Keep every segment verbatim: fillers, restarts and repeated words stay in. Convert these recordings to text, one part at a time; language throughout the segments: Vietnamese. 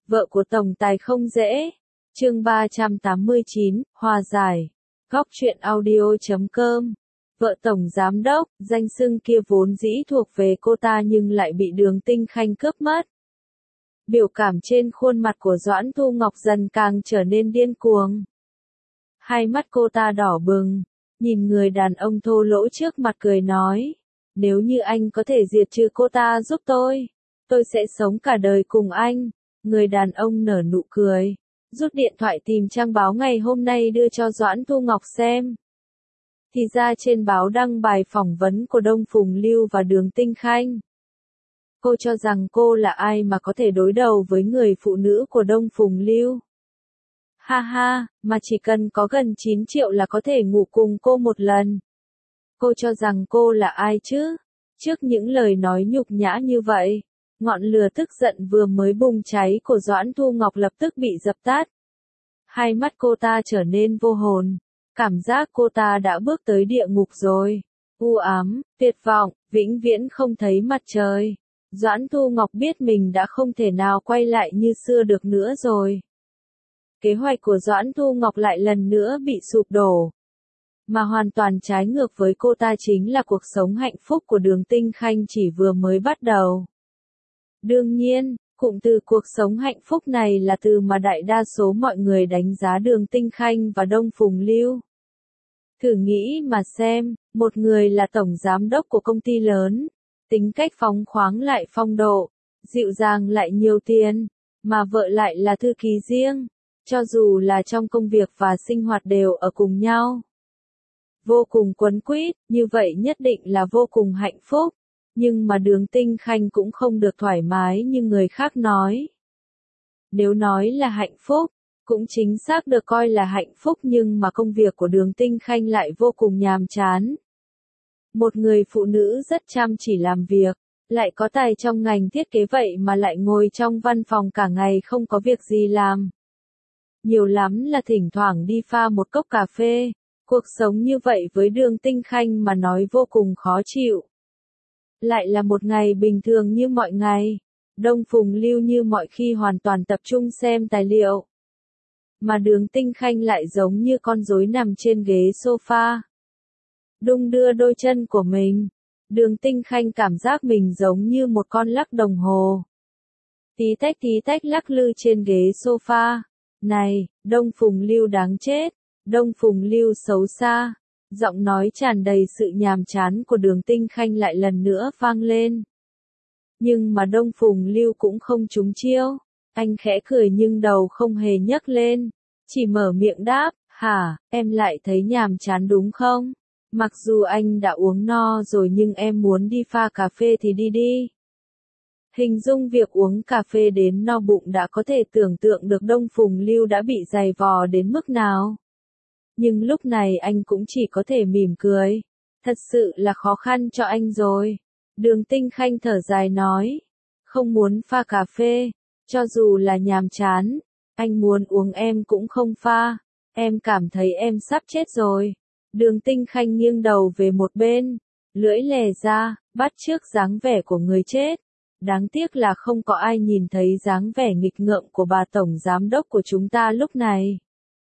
Vợ của tổng tài không dễ. Chương ba trăm tám mươi chín, hòa giải. Góc truyện audio chấm com. Vợ tổng giám đốc, danh xưng kia vốn dĩ thuộc về cô ta nhưng lại bị Đường Tinh Khanh cướp mất. Biểu cảm trên khuôn mặt của Doãn Thu Ngọc dần càng trở nên điên cuồng. Hai mắt cô ta đỏ bừng, nhìn người đàn ông thô lỗ trước mặt cười nói, nếu như anh có thể diệt trừ cô ta giúp tôi, tôi sẽ sống cả đời cùng anh. Người đàn ông nở nụ cười, rút điện thoại tìm trang báo ngày hôm nay đưa cho Doãn Thu Ngọc xem. Thì ra trên báo đăng bài phỏng vấn của Đông Phùng Lưu và Đường Tinh Khanh. Cô cho rằng cô là ai mà có thể đối đầu với người phụ nữ của Đông Phùng Lưu. Ha ha, mà chỉ cần có gần chín triệu là có thể ngủ cùng cô một lần. Cô cho rằng cô là ai chứ? Trước những lời nói nhục nhã như vậy, ngọn lửa tức giận vừa mới bùng cháy của Doãn Thu Ngọc lập tức bị dập tắt. Hai mắt cô ta trở nên vô hồn, cảm giác cô ta đã bước tới địa ngục rồi. U ám, tuyệt vọng, vĩnh viễn không thấy mặt trời. Doãn Thu Ngọc biết mình đã không thể nào quay lại như xưa được nữa rồi. Kế hoạch của Doãn Thu Ngọc lại lần nữa bị sụp đổ. Mà hoàn toàn trái ngược với cô ta chính là cuộc sống hạnh phúc của Đường Tinh Khanh chỉ vừa mới bắt đầu. Đương nhiên, cụm từ cuộc sống hạnh phúc này là từ mà đại đa số mọi người đánh giá Đường Tinh Khanh và Đông Phùng Lưu. Thử nghĩ mà xem, một người là tổng giám đốc của công ty lớn, tính cách phóng khoáng lại phong độ, dịu dàng lại nhiều tiền, mà vợ lại là thư ký riêng, cho dù là trong công việc và sinh hoạt đều ở cùng nhau. Vô cùng quấn quýt, như vậy nhất định là vô cùng hạnh phúc. Nhưng mà Đường Tinh Khanh cũng không được thoải mái như người khác nói. Nếu nói là hạnh phúc, cũng chính xác được coi là hạnh phúc nhưng mà công việc của Đường Tinh Khanh lại vô cùng nhàm chán. Một người phụ nữ rất chăm chỉ làm việc, lại có tài trong ngành thiết kế vậy mà lại ngồi trong văn phòng cả ngày không có việc gì làm. Nhiều lắm là thỉnh thoảng đi pha một cốc cà phê, cuộc sống như vậy với Đường Tinh Khanh mà nói vô cùng khó chịu. Lại là một ngày bình thường như mọi ngày, Đông Phùng Lưu như mọi khi hoàn toàn tập trung xem tài liệu. Mà Đường Tinh Khanh lại giống như con rối nằm trên ghế sofa. Đung đưa đôi chân của mình, Đường Tinh Khanh cảm giác mình giống như một con lắc đồng hồ. Tí tách tí tách lắc lư trên ghế sofa. Này, Đông Phùng Lưu đáng chết, Đông Phùng Lưu xấu xa. Giọng nói tràn đầy sự nhàm chán của Đường Tinh Khanh lại lần nữa vang lên. Nhưng mà Đông Phùng Lưu cũng không trúng chiêu. Anh khẽ cười nhưng đầu không hề nhấc lên. Chỉ mở miệng đáp, hả, em lại thấy nhàm chán đúng không? Mặc dù anh đã uống no rồi nhưng em muốn đi pha cà phê thì đi đi. Hình dung việc uống cà phê đến no bụng đã có thể tưởng tượng được Đông Phùng Lưu đã bị dày vò đến mức nào. Nhưng lúc này anh cũng chỉ có thể mỉm cười. Thật sự là khó khăn cho anh rồi. Đường Tinh Khanh thở dài nói. Không muốn pha cà phê. Cho dù là nhàm chán. Anh muốn uống em cũng không pha. Em cảm thấy em sắp chết rồi. Đường Tinh Khanh nghiêng đầu về một bên. Lưỡi lè ra, bắt chước dáng vẻ của người chết. Đáng tiếc là không có ai nhìn thấy dáng vẻ nghịch ngợm của bà tổng giám đốc của chúng ta lúc này.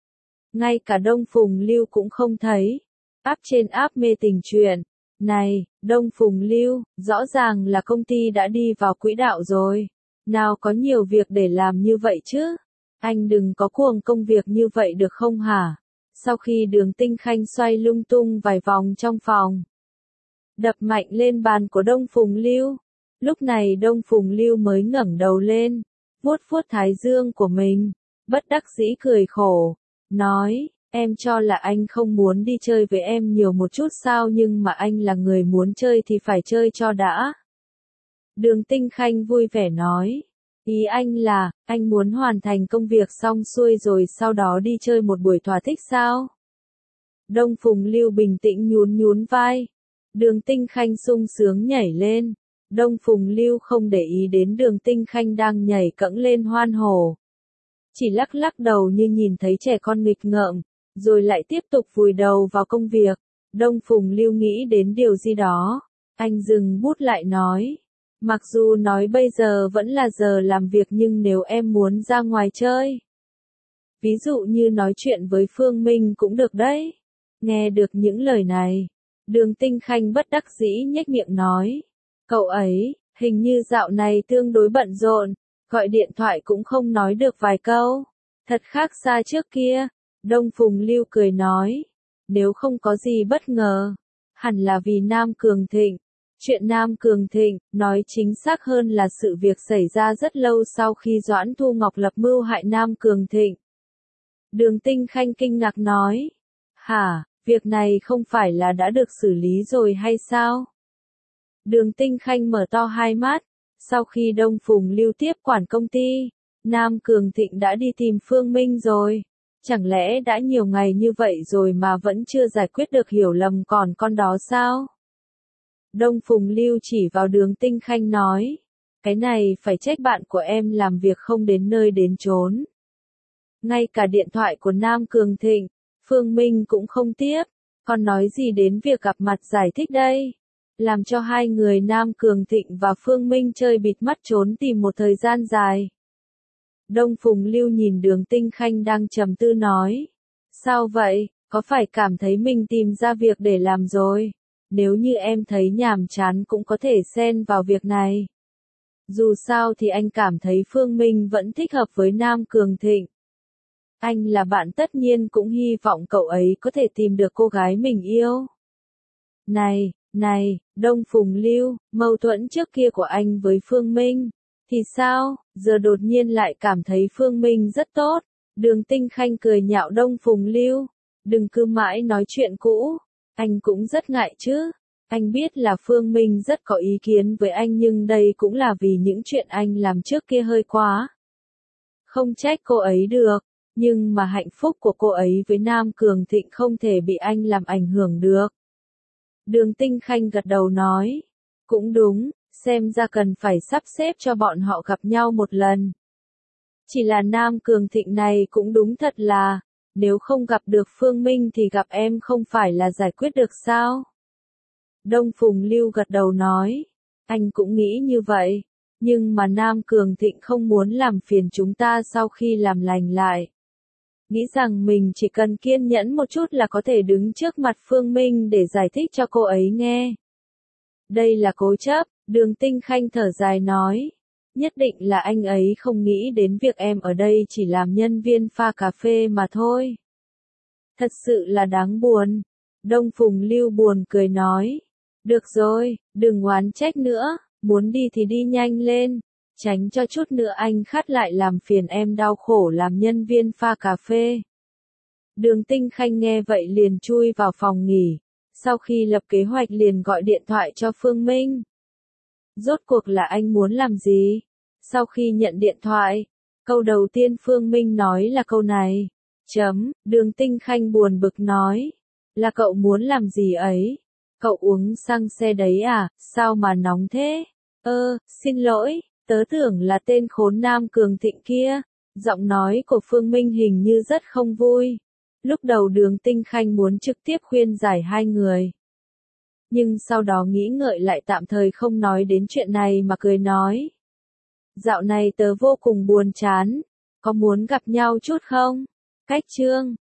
Ngay cả Đông Phùng Lưu cũng không thấy. Áp trên áp mê tình chuyện. Này, Đông Phùng Lưu, rõ ràng là công ty đã đi vào quỹ đạo rồi. Nào có nhiều việc để làm như vậy chứ? Anh đừng có cuồng công việc như vậy được không hả? Sau khi Đường Tinh Khanh xoay lung tung vài vòng trong phòng, đập mạnh lên bàn của Đông Phùng Lưu. Lúc này Đông Phùng Lưu mới ngẩng đầu lên, vuốt vuốt thái dương của mình, bất đắc dĩ cười khổ. Nói, em cho là anh không muốn đi chơi với em nhiều một chút sao nhưng mà anh là người muốn chơi thì phải chơi cho đã. Đường Tinh Khanh vui vẻ nói, ý anh là, anh muốn hoàn thành công việc xong xuôi rồi sau đó đi chơi một buổi thỏa thích sao? Đông Phùng Lưu bình tĩnh nhún nhún vai. Đường Tinh Khanh sung sướng nhảy lên. Đông Phùng Lưu không để ý đến Đường Tinh Khanh đang nhảy cẫng lên hoan hô. Chỉ lắc lắc đầu như nhìn thấy trẻ con nghịch ngợm, rồi lại tiếp tục vùi đầu vào công việc. Đông Phùng Lưu nghĩ đến điều gì đó. Anh dừng bút lại nói. Mặc dù nói bây giờ vẫn là giờ làm việc nhưng nếu em muốn ra ngoài chơi. Ví dụ như nói chuyện với Phương Minh cũng được đấy. Nghe được những lời này, Đường Tinh Khanh bất đắc dĩ nhếch miệng nói. Cậu ấy, hình như dạo này tương đối bận rộn, gọi điện thoại cũng không nói được vài câu. Thật khác xa trước kia, Đông Phùng Lưu cười nói. Nếu không có gì bất ngờ, hẳn là vì Nam Cường Thịnh. Chuyện Nam Cường Thịnh, nói chính xác hơn là sự việc xảy ra rất lâu sau khi Doãn Thu Ngọc lập mưu hại Nam Cường Thịnh. Đường Tinh Khanh kinh ngạc nói. Hả, việc này không phải là đã được xử lý rồi hay sao? Đường Tinh Khanh mở to hai mắt. Sau khi Đông Phùng Lưu tiếp quản công ty, Nam Cường Thịnh đã đi tìm Phương Minh rồi. Chẳng lẽ đã nhiều ngày như vậy rồi mà vẫn chưa giải quyết được hiểu lầm còn con đó sao? Đông Phùng Lưu chỉ vào Đường Tinh Khanh nói. Cái này phải trách bạn của em làm việc không đến nơi đến chốn. Ngay cả điện thoại của Nam Cường Thịnh, Phương Minh cũng không tiếp. Còn nói gì đến việc gặp mặt giải thích đây? Làm cho hai người Nam Cường Thịnh và Phương Minh chơi bịt mắt trốn tìm một thời gian dài. Đông Phùng Lưu nhìn Đường Tinh Khanh đang trầm tư nói. Sao vậy, có phải cảm thấy mình tìm ra việc để làm rồi? Nếu như em thấy nhàm chán cũng có thể xen vào việc này. Dù sao thì anh cảm thấy Phương Minh vẫn thích hợp với Nam Cường Thịnh. Anh là bạn tất nhiên cũng hy vọng cậu ấy có thể tìm được cô gái mình yêu. Này, này, Đông Phùng Lưu, mâu thuẫn trước kia của anh với Phương Minh, thì sao, giờ đột nhiên lại cảm thấy Phương Minh rất tốt. Đường Tinh Khanh cười nhạo Đông Phùng Lưu, đừng cứ mãi nói chuyện cũ, anh cũng rất ngại chứ. Anh biết là Phương Minh rất có ý kiến với anh nhưng đây cũng là vì những chuyện anh làm trước kia hơi quá. Không trách cô ấy được, nhưng mà hạnh phúc của cô ấy với Nam Cường Thịnh không thể bị anh làm ảnh hưởng được. Đường Tinh Khanh gật đầu nói, cũng đúng, xem ra cần phải sắp xếp cho bọn họ gặp nhau một lần. Chỉ là Nam Cường Thịnh này cũng đúng thật là, nếu không gặp được Phương Minh thì gặp em không phải là giải quyết được sao? Đông Phùng Lưu gật đầu nói, anh cũng nghĩ như vậy, nhưng mà Nam Cường Thịnh không muốn làm phiền chúng ta sau khi làm lành lại. Nghĩ rằng mình chỉ cần kiên nhẫn một chút là có thể đứng trước mặt Phương Minh để giải thích cho cô ấy nghe. Đây là cố chấp, Đường Tinh Khanh thở dài nói. Nhất định là anh ấy không nghĩ đến việc em ở đây chỉ làm nhân viên pha cà phê mà thôi. Thật sự là đáng buồn. Đông Phùng Lưu buồn cười nói. Được rồi, đừng oán trách nữa, muốn đi thì đi nhanh lên. Tránh cho chút nữa anh khát lại làm phiền em đau khổ làm nhân viên pha cà phê. Đường Tinh Khanh nghe vậy liền chui vào phòng nghỉ. Sau khi lập kế hoạch liền gọi điện thoại cho Phương Minh. Rốt cuộc là anh muốn làm gì? Sau khi nhận điện thoại, câu đầu tiên Phương Minh nói là câu này. Chấm, Đường Tinh Khanh buồn bực nói. Là cậu muốn làm gì ấy? Cậu uống xăng xe đấy à? Sao mà nóng thế? Ơ, xin lỗi, tớ tưởng là tên khốn Nam Cường Thịnh kia. Giọng nói của Phương Minh hình như rất không vui. Lúc đầu Đường Tinh Khanh muốn trực tiếp khuyên giải hai người. Nhưng sau đó nghĩ ngợi lại tạm thời không nói đến chuyện này mà cười nói. Dạo này tớ vô cùng buồn chán, có muốn gặp nhau chút không? Cách chương